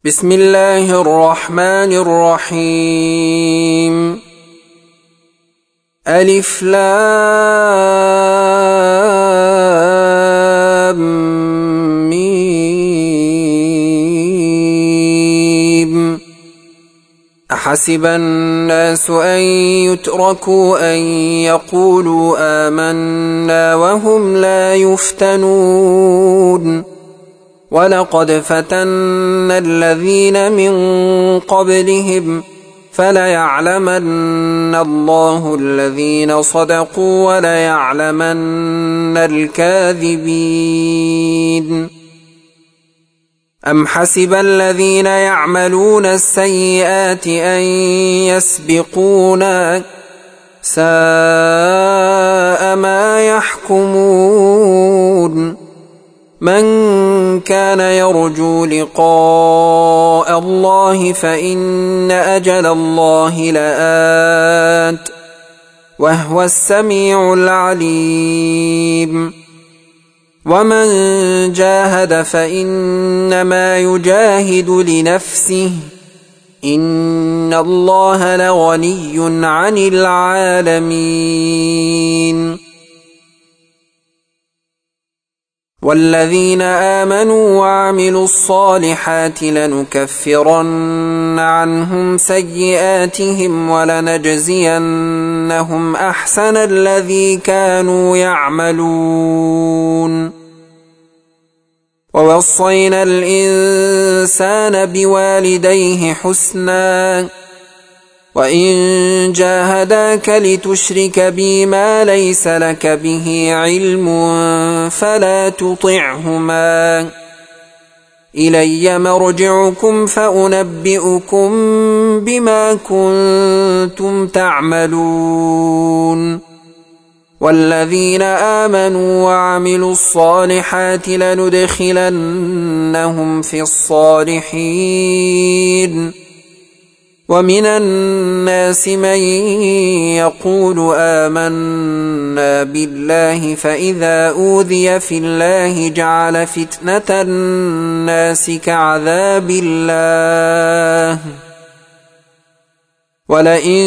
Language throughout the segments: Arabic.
بسم الله الرحمن الرحيم. ألف لام ميم. أحسب الناس أن يتركوا أن يقولوا آمنا وهم لا يفتنون. ولقد فتنا الذين من قبلهم فليعلمن الله الذين صدقوا وليعلمن الكاذبين. أم حسب الذين يعملون السيئات أن يسبقونا ساء ما يحكمون. من كان يرجو لقاء الله فإن أجل الله لآت وهو السميع العليم. ومن جاهد فإنما يجاهد لنفسه إن الله لغني عن العالمين. والذين آمنوا وعملوا الصالحات لنكفرن عنهم سيئاتهم ولنجزينهم أحسن الذي كانوا يعملون. ووصينا الإنسان بوالديه حسنا وإن جاهداك لتشرك بي ما ليس لك به علم فلا تطعهما إلي مرجعكم فأنبئكم بما كنتم تعملون. والذين آمنوا وعملوا الصالحات لندخلنهم في الصالحين. ومن الناس من يقول آمنا بالله فإذا أوذي في الله جعل فتنة الناس كعذاب الله. ولئن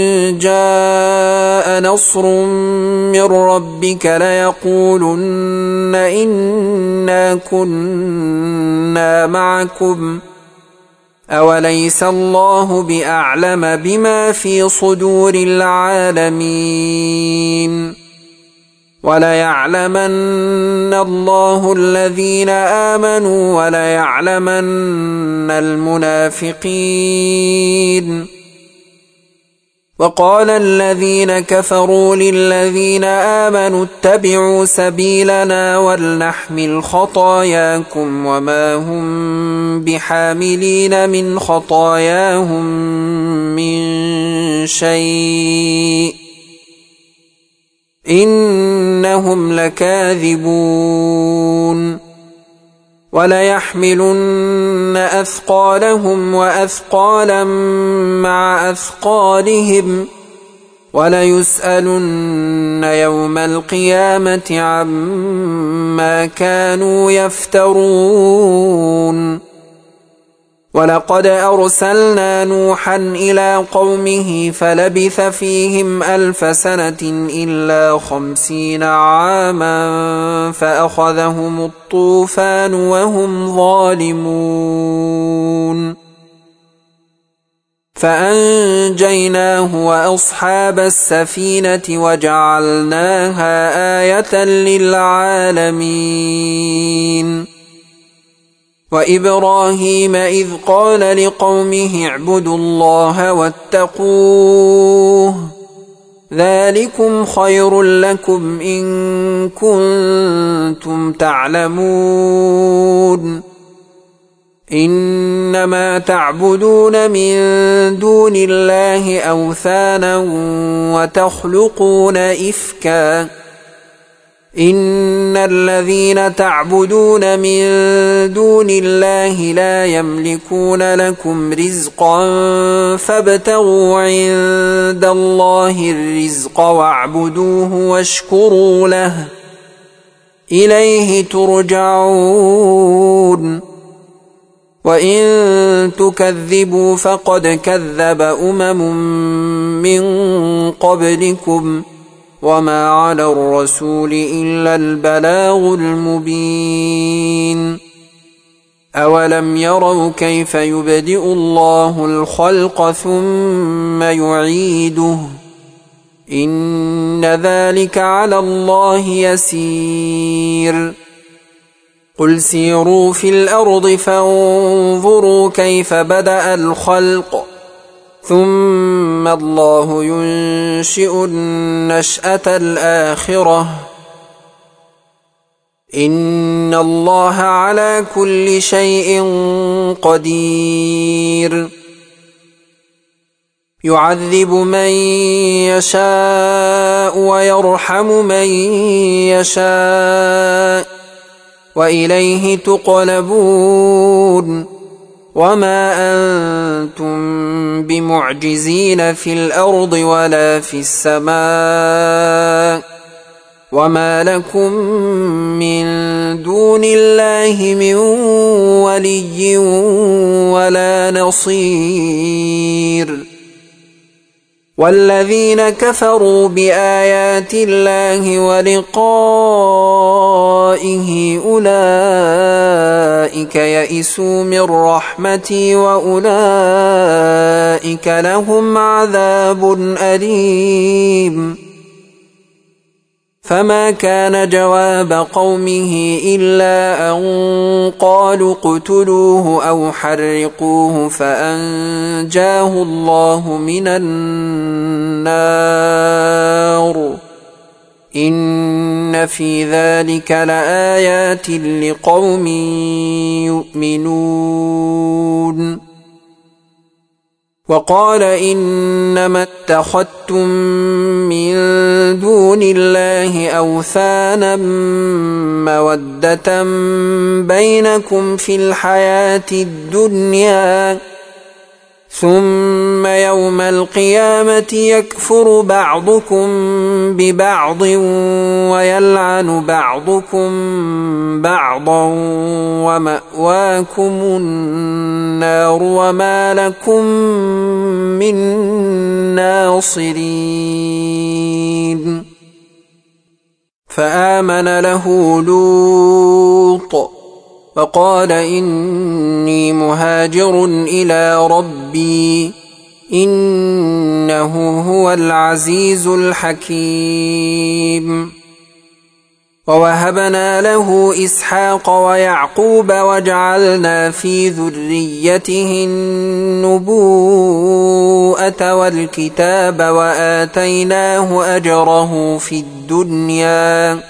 جاء نصر من ربك ليقولن إنا كنا معكم أوليس الله بأعلم بما في صدور العالمين. وليعلمن الله الذين آمنوا وليعلمن المنافقين. وقال الذين كفروا للذين آمنوا اتبعوا سبيلنا ولنحمل خطاياكم وما هم بحاملين من خطاياهم من شيء إنهم لكاذبون. وليحملن أثقالهم وأثقالا مع أثقالهم وليسألن يوم القيامة عما كانوا يفترون. ولقد أرسلنا نوحا إلى قومه فلبث فيهم 1000 سنة إلا 50 عاما فأخذهم الطوفان وهم ظالمون فأنجيناه وأصحاب السفينة وجعلناها آية للعالمين. وإبراهيم إذ قال لقومه اعبدوا الله واتقوه ذلكم خير لكم إن كنتم تعلمون. إنما تعبدون من دون الله أوثانا وتخلقون إفكا إن الذين تعبدون من دون الله لا يملكون لكم رزقا فابتغوا عند الله الرزق واعبدوه واشكروا له إليه ترجعون. وإن تكذبوا فقد كذب من قبلكم وما على الرسول إلا البلاغ المبين أولم يروا كيف يبدئ الله الخلق ثم يعيده إن ذلك على الله يسير قل سيروا في الأرض فانظروا كيف بدأ الخلق ثم الله ينشئ النشأة الآخرة إن الله على كل شيء قدير يعذب من يشاء ويرحم من يشاء وإليه تقلبون وما أنتم بمعجزين في الأرض ولا في السماء وما لكم من دون الله من ولي ولا نصير والذين كفروا بآيات الله ولقائه أولئك يئسوا من رحمتي وأولئك لهم عذاب أليم فما كان جواب قومه إلا أن قالوا اقتلوه أو حرقوه فأنجاه الله من النار إن في ذلك لآيات لقوم يؤمنون وقال إنما اتخذتم من دون الله أوثانا مودة بينكم في الحياة الدنيا ثم يوم القيامة يكفر بعضكم ببعض ويلعن بعضكم بعضا ومأواكم النار وما لكم من ناصرين فآمن له لوط وقال إني مهاجر إلى ربي إنه هو العزيز الحكيم ووهبنا له إسحاق ويعقوب وجعلنا في ذريته النبوءة والكتاب وآتيناه أجره في الدنيا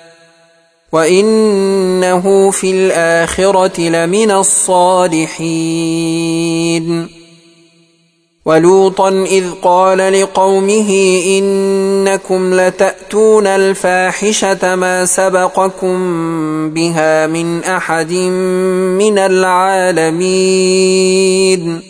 وإنه في الآخرة لمن الصالحين ولوطا إذ قال لقومه إنكم لتأتون الفاحشة ما سبقكم بها من أحد من العالمين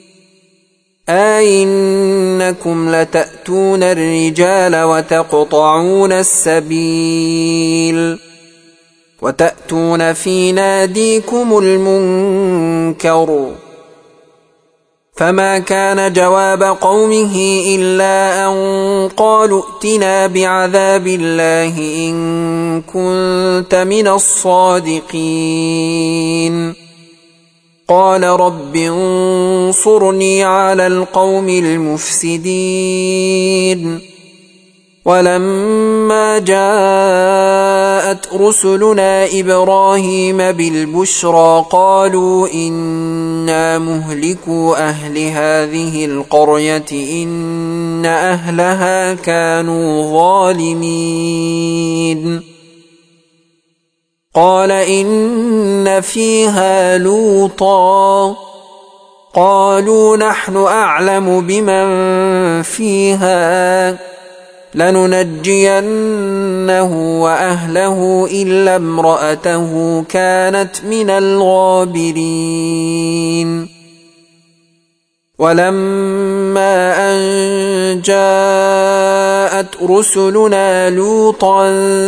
أئنكم لتأتون الرجال وتقطعون السبيل وتأتون في ناديكم المنكر فما كان جواب قومه إلا أن قالوا ائتنا بعذاب الله إن كنت من الصادقين قال رب انصرني على القوم المفسدين ولما جاءت رسلنا إبراهيم بالبشرى قالوا إنا مهلكو أهل هذه القرية إن أهلها كانوا ظالمين قال إن فيها لوطا قالوا نحن أعلم بمن فيها لننجينه وأهله إلا امرأته كانت من الغابرين ولما أن جاءت رسلنا لوطا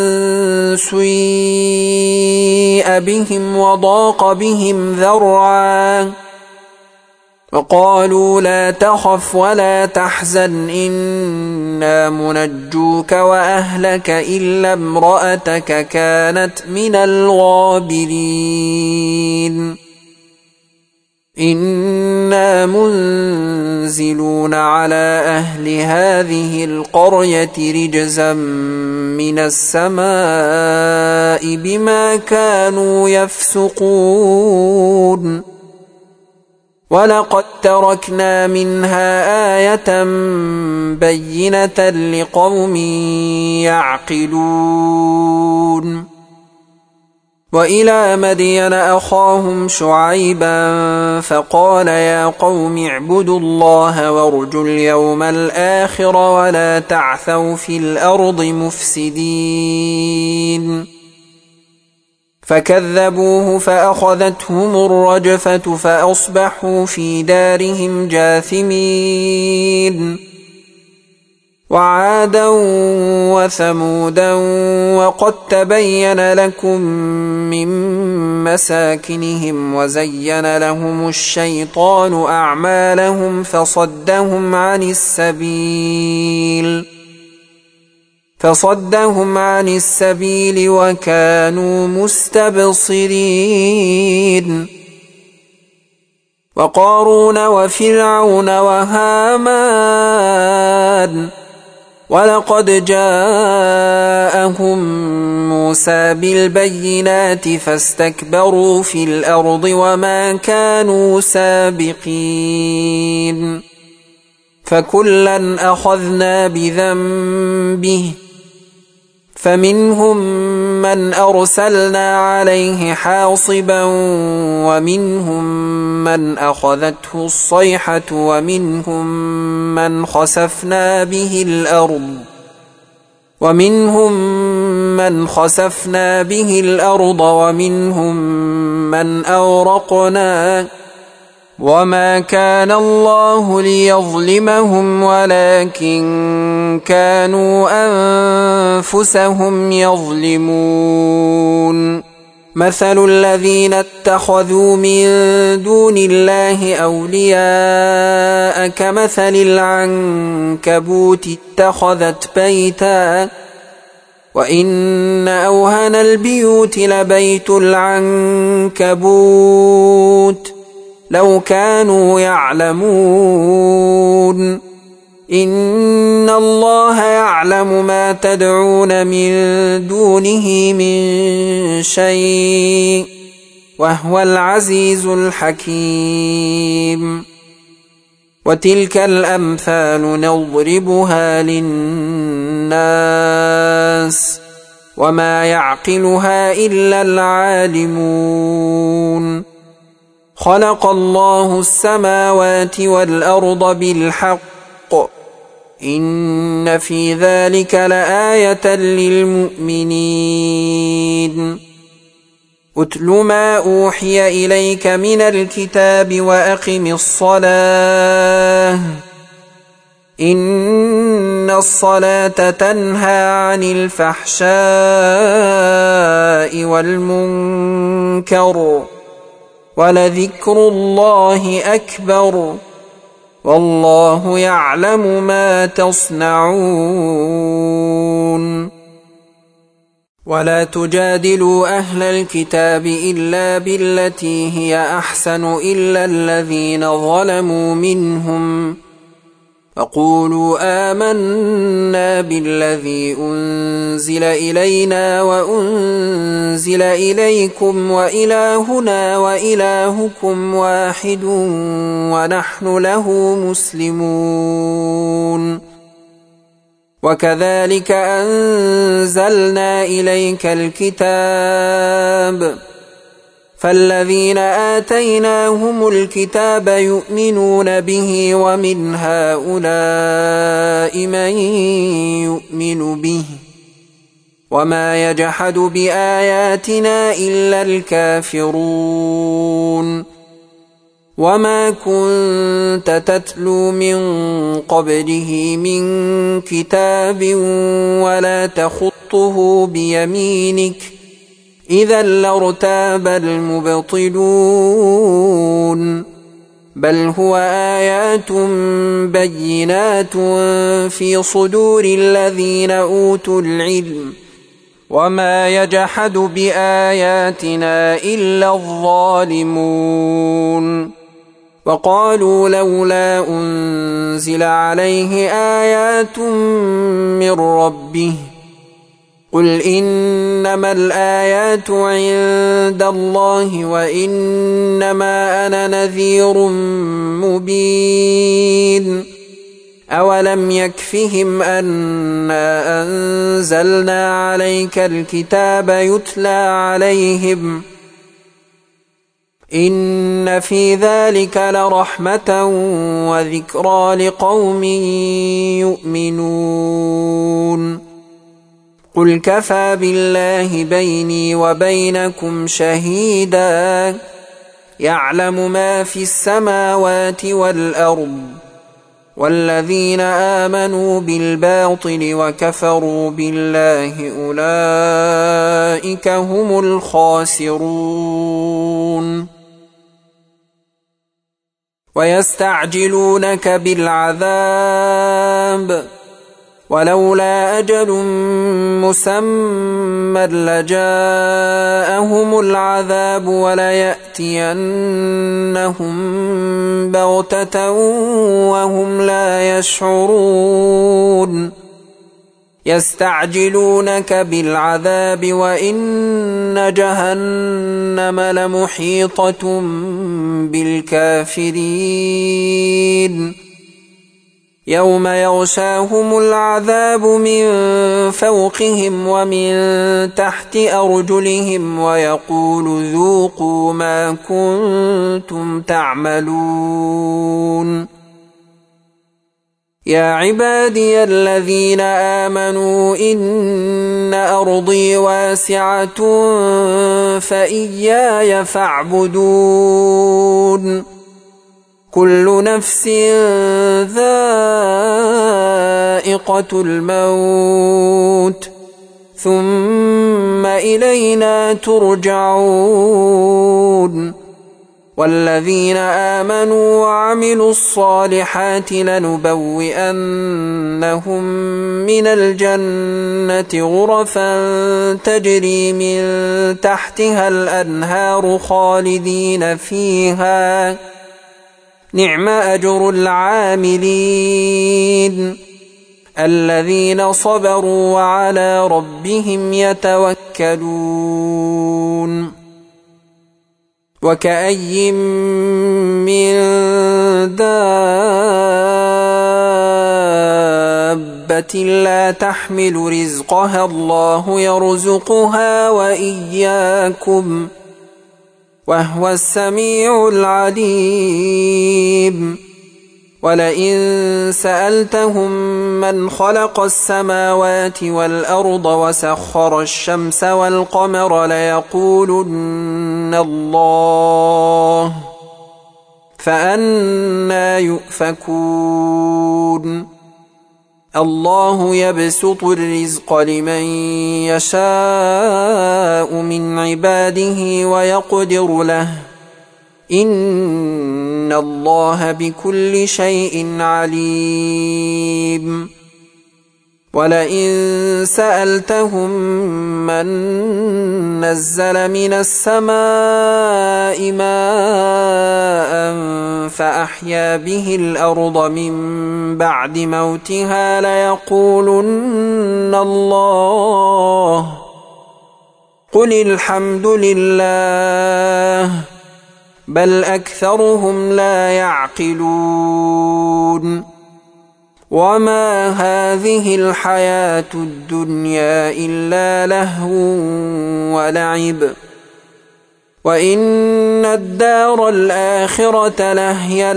سيء بهم وضاق بهم ذرعا وقالوا لا تخف ولا تحزن إنا منجوك وأهلك إلا امرأتك كانت من الغابرين إنا منزلون على أهل هذه القرية رجزا من السماء بما كانوا يفسقون ولقد تركنا منها آية بينة لقوم يعقلون وإلى مدين أخاهم شعيبا فقال يا قوم اعبدوا الله وارجوا اليوم الآخر ولا تعثوا في الأرض مفسدين فكذبوه فأخذتهم الرجفة فأصبحوا في دارهم جاثمين وعادا وثمودا وقد تبين لكم من مساكنهم وزين لهم الشيطان أعمالهم فصدهم عن السبيل وكانوا مستبصرين وقارون وفرعون وهامان ولقد جاءهم موسى بالبينات فاستكبروا في الأرض وما كانوا سابقين فكلا أخذنا بذنبه فمنهم من أرسلنا عليه حاصبا ومنهم من أخذته الصيحة ومنهم من خسفنا به الأرض ومنهم من أغرقنا وما كان الله ليظلمهم ولكن كانوا أنفسهم يظلمون مثل الذين اتخذوا من دون الله أولياء كمثل العنكبوت اتخذت بيتا وإن أوهن البيوت لبيت العنكبوت لو كانوا يعلمون إن الله يعلم ما تدعون من دونه من شيء وهو العزيز الحكيم وتلك الأمثال نضربها للناس وما يعقلها إلا العالمون خلق الله السماوات والأرض بالحق إن في ذلك لآية للمؤمنين أتل ما أوحي إليك من الكتاب وأقم الصلاة إن الصلاة تنهى عن الفحشاء والمنكر ولذكر الله أكبر والله يعلم ما تصنعون ولا تجادلوا أهل الكتاب إلا بالتي هي أحسن إلا الذين ظلموا منهم فقولوا آمنا بالذي أنزل إلينا وأنزل إليكم وإلهنا وإلهكم واحد ونحن له مسلمون وكذلك أنزلنا إليك الكتاب فالذين آتيناهم الكتاب يؤمنون به ومن هؤلاء من يؤمن به وما يجحد بآياتنا إلا الكافرون وما كنت تتلو من قبله من كتاب ولا تخطه بيمينك إذا لارتاب المبطلون بل هو آيات بينات في صدور الذين أوتوا العلم وما يجحد بآياتنا إلا الظالمون وقالوا لولا أنزل عليه آيات من ربه قل إنما الآيات عند الله وإنما أنا نذير مبين أولم يكفهم أنا أنزلنا عليك الكتاب يتلى عليهم إن في ذلك لرحمة وذكرى لقوم يؤمنون قل كفى بالله بيني وبينكم شهيدا يعلم ما في السماوات والأرض والذين آمنوا بالباطل وكفروا بالله أولئك هم الخاسرون ويستعجلونك بالعذاب ولولا أجل مسمى لجاءهم العذاب وليأتينهم بغتة وهم لا يشعرون يستعجلونك بالعذاب وإن جهنم لمحيطة بالكافرين يوم يغشاهم العذاب من فوقهم ومن تحت أرجلهم ويقول ذوقوا ما كنتم تعملون يا عبادي الذين آمنوا إن أرضي واسعة فإياي فاعبدون كل نفس ذائقة الموت ثم إلينا ترجعون والذين آمنوا وعملوا الصالحات لنبوئنهم من الجنة غرفا تجري من تحتها الأنهار خالدين فيها نعم أجر العاملين الذين صبروا وعلى ربهم يتوكلون وكأي من دابة لا تحمل رزقها الله يرزقها وإياكم وهو السميع العليم ولئن سألتهم من خلق السماوات والأرض وسخر الشمس والقمر ليقولن الله فأنى يؤفكون الله يبسط الرزق لمن يشاء من عباده ويقدر له إن الله بكل شيء عليم ولئن سألتهم من نزل من السماء ماء فأحيا به الأرض من بعد موتها ليقولن الله قل الحمد لله بل أكثرهم لا يعقلون وما هذه الحياة الدنيا إلا لهو ولعب وإن الدار الآخرة لهي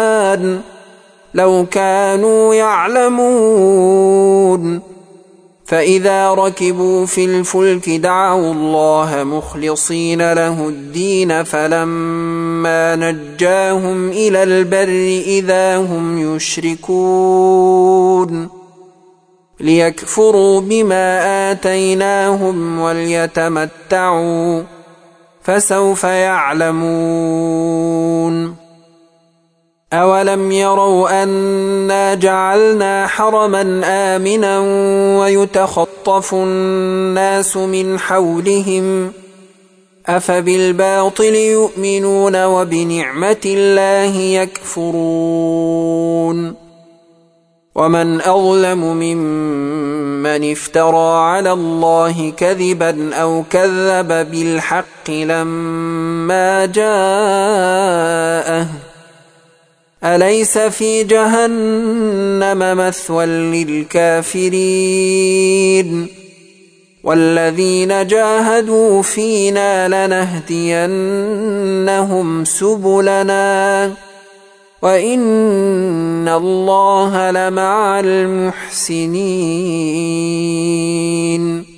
الحيوان لو كانوا يعلمون فإذا ركبوا في الفلك دعوا الله مخلصين له الدين فلما نجاهم إلى البر إذا هم يشركون ليكفروا بما آتيناهم وليتمتعوا فسوف يعلمون أولم يروا أنا جعلنا حرما آمنا ويتخطف الناس من حولهم أفبالباطل يؤمنون وبنعمة الله يكفرون ومن أظلم ممن افترى على الله كذبا أو كذب بالحق لما جاءه أليس في جهنم مثوى للكافرين والذين جاهدوا فينا لنهدينهم سبلنا وإن الله لمع المحسنين